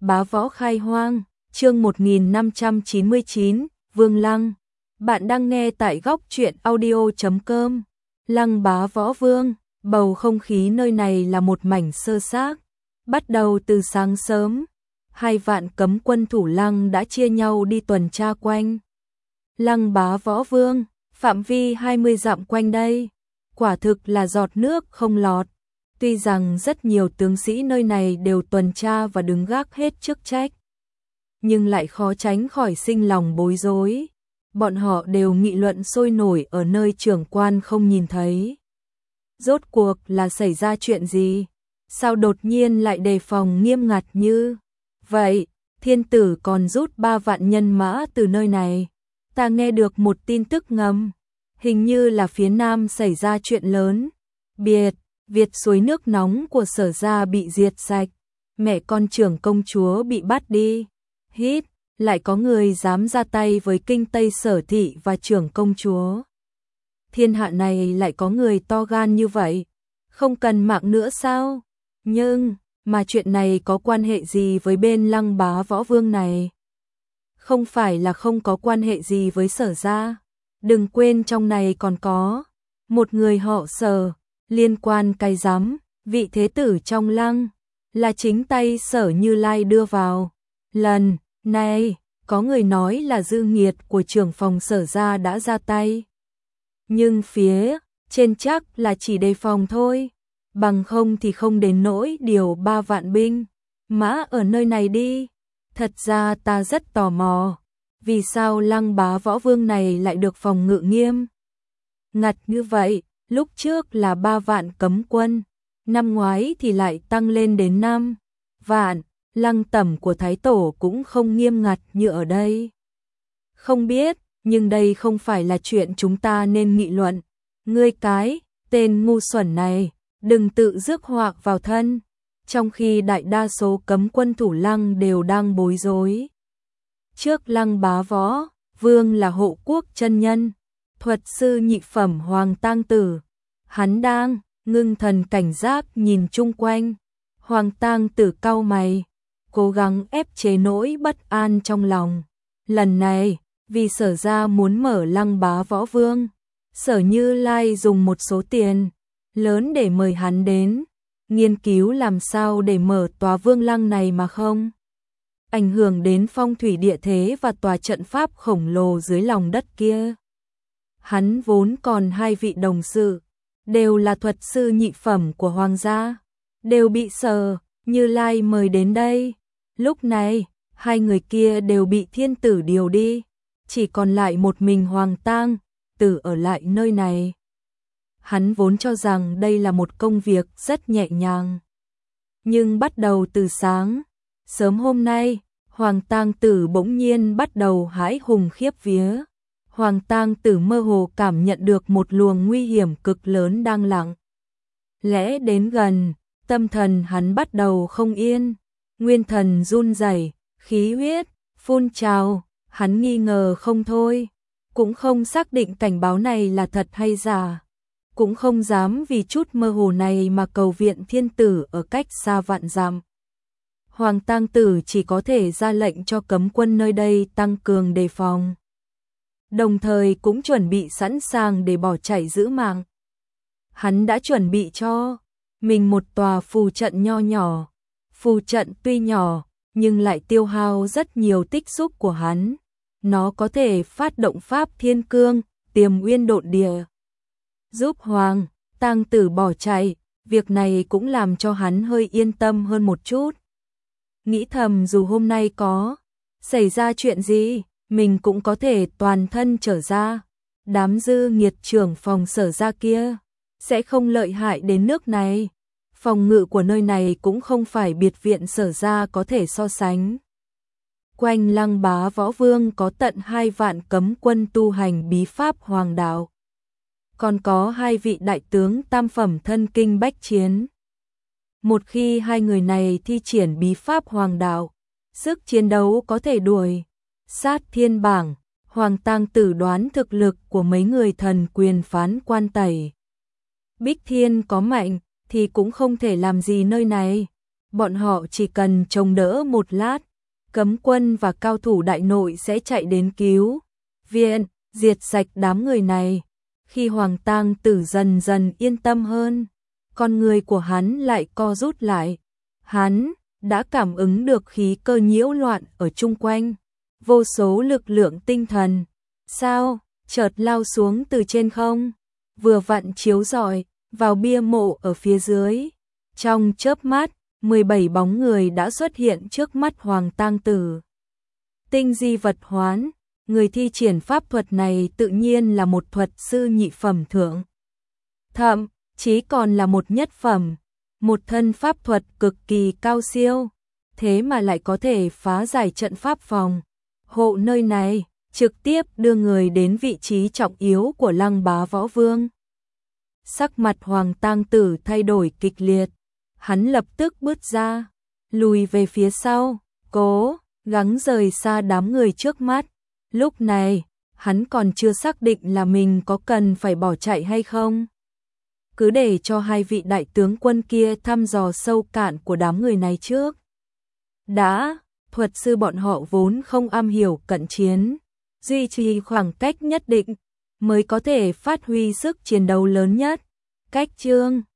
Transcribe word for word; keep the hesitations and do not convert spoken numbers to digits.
Bá võ khai hoang, chương một nghìn năm trăm chín mươi chín, Vương Lăng. Bạn đang nghe tại góc truyện audio chấm com. Lăng bá võ vương, bầu không khí nơi này là một mảnh sơ xác. Bắt đầu từ sáng sớm, hai vạn cấm quân thủ lăng đã chia nhau đi tuần tra quanh Lăng bá võ vương, phạm vi hai mươi dặm quanh đây. Quả thực là giọt nước không lọt. Tuy rằng rất nhiều tướng sĩ nơi này đều tuần tra và đứng gác hết chức trách, nhưng lại khó tránh khỏi sinh lòng bối rối. Bọn họ đều nghị luận sôi nổi ở nơi trưởng quan không nhìn thấy. Rốt cuộc là xảy ra chuyện gì? Sao đột nhiên lại đề phòng nghiêm ngặt như vậy? Thiên tử còn rút ba vạn nhân mã từ nơi này. Ta nghe được một tin tức ngầm, hình như là phía nam xảy ra chuyện lớn. Biệt Việt suối nước nóng của Sở gia bị diệt sạch, mẹ con trưởng công chúa bị bắt đi. Hít, lại có người dám ra tay với kinh Tây Sở thị và trưởng công chúa. Thiên hạ này lại có người to gan như vậy, không cần mạng nữa sao? Nhưng, mà chuyện này có quan hệ gì với bên Lăng bá võ vương này? Không phải là không có quan hệ gì với Sở gia. Đừng quên trong này còn có một người họ Sở. Liên quan cái rắm, vị thế tử trong lăng, là chính tay Sở Như Lai đưa vào. Lần này, có người nói là dư nghiệt của trưởng phòng Sở gia đã ra tay. Nhưng phía trên chắc là chỉ đề phòng thôi, bằng không thì không đến nỗi điều ba vạn binh mã ở nơi này đi. Thật ra ta rất tò mò, vì sao Lăng bá võ vương này lại được phòng ngự nghiêm ngặt như vậy? Lúc trước là ba vạn cấm quân, năm ngoái thì lại tăng lên đến năm vạn, lăng tẩm của Thái Tổ cũng không nghiêm ngặt như ở đây. Không biết, nhưng đây không phải là chuyện chúng ta nên nghị luận. Ngươi cái, tên ngu xuẩn này, đừng tự rước họa vào thân, trong khi đại đa số cấm quân thủ lăng đều đang bối rối. Trước Lăng bá võ, vương là hộ quốc chân nhân, thuật sư nhị phẩm Hoàng Tang Tử. Hắn đang ngưng thần cảnh giác nhìn chung quanh. Hoàng Tang Tử cau mày, cố gắng ép chế nỗi bất an trong lòng. Lần này, vì Sở gia muốn mở Lăng bá võ vương, Sở Như Lai dùng một số tiền lớn để mời hắn đến, nghiên cứu làm sao để mở tòa vương lăng này mà không ảnh hưởng đến phong thủy địa thế và tòa trận pháp khổng lồ dưới lòng đất kia. Hắn vốn còn hai vị đồng sự, đều là thuật sư nhị phẩm của Hoàng gia, đều bị Sở Như Lai mời đến đây. Lúc này, hai người kia đều bị thiên tử điều đi, chỉ còn lại một mình Hoàng Tang Tử ở lại nơi này. Hắn vốn cho rằng đây là một công việc rất nhẹ nhàng. Nhưng bắt đầu từ sáng sớm hôm nay, Hoàng Tang Tử bỗng nhiên bắt đầu hãi hùng khiếp vía. Hoàng Tang Tử mơ hồ cảm nhận được một luồng nguy hiểm cực lớn đang lặng lẽ đến gần, tâm thần hắn bắt đầu không yên, nguyên thần run rẩy, khí huyết phun trào, hắn nghi ngờ không thôi, cũng không xác định cảnh báo này là thật hay giả, cũng không dám vì chút mơ hồ này mà cầu viện thiên tử ở cách xa vạn dặm. Hoàng Tang Tử chỉ có thể ra lệnh cho cấm quân nơi đây tăng cường đề phòng, đồng thời cũng chuẩn bị sẵn sàng để bỏ chạy giữ mạng. Hắn đã chuẩn bị cho mình một tòa phù trận nho nhỏ. Phù trận tuy nhỏ, nhưng lại tiêu hao rất nhiều tích xúc của hắn. Nó có thể phát động pháp thiên cương, tiềm uyên độn địa, giúp Hoàng Tang Tử bỏ chạy. Việc này cũng làm cho hắn hơi yên tâm hơn một chút. Nghĩ thầm dù hôm nay có xảy ra chuyện gì, mình cũng có thể toàn thân trở ra. Đám dư nghiệt trưởng phòng Sở gia kia sẽ không lợi hại đến nước này. Phòng ngự của nơi này cũng không phải biệt viện Sở gia có thể so sánh. Quanh Lăng bá võ vương có tận hai vạn cấm quân tu hành bí pháp hoàng đạo. Còn có hai vị đại tướng tam phẩm thân kinh bách chiến. Một khi hai người này thi triển bí pháp hoàng đạo, sức chiến đấu có thể đuổi sát thiên bảng. Hoàng Tang Tử đoán thực lực của mấy người thần quyền phán quan Tẩy Bích Thiên có mạnh thì cũng không thể làm gì nơi này. bọn họ chỉ cần chống đỡ một lát, cấm quân và cao thủ đại nội sẽ chạy đến cứu viện, diệt sạch đám người này. Khi Hoàng Tang Tử dần dần yên tâm hơn, con người của hắn lại co rút lại. Hắn đã cảm ứng được khí cơ nhiễu loạn ở chung quanh, vô số lực lượng tinh thần, sao, chợt lao xuống từ trên không, vừa vặn chiếu rọi vào bia mộ ở phía dưới. Trong chớp mắt, mười bảy bóng người đã xuất hiện trước mắt Hoàng Tang Tử. Tinh di vật hoán, người thi triển pháp thuật này tự nhiên là một thuật sư nhị phẩm thượng. Thậm chí còn là một nhất phẩm, một thân pháp thuật cực kỳ cao siêu, thế mà lại có thể phá giải trận pháp phòng hộ nơi này, trực tiếp đưa người đến vị trí trọng yếu của Lăng Bá Võ Vương. Sắc mặt Hoàng Tang Tử thay đổi kịch liệt, hắn lập tức bước ra, lùi về phía sau, cố gắng rời xa đám người trước mắt. Lúc này, hắn còn chưa xác định là mình có cần phải bỏ chạy hay không. Cứ để cho hai vị đại tướng quân kia thăm dò sâu cạn của đám người này trước. Đã, thuật sư bọn họ vốn không am hiểu cận chiến, duy trì khoảng cách nhất định mới có thể phát huy sức chiến đấu lớn nhất. Cách chương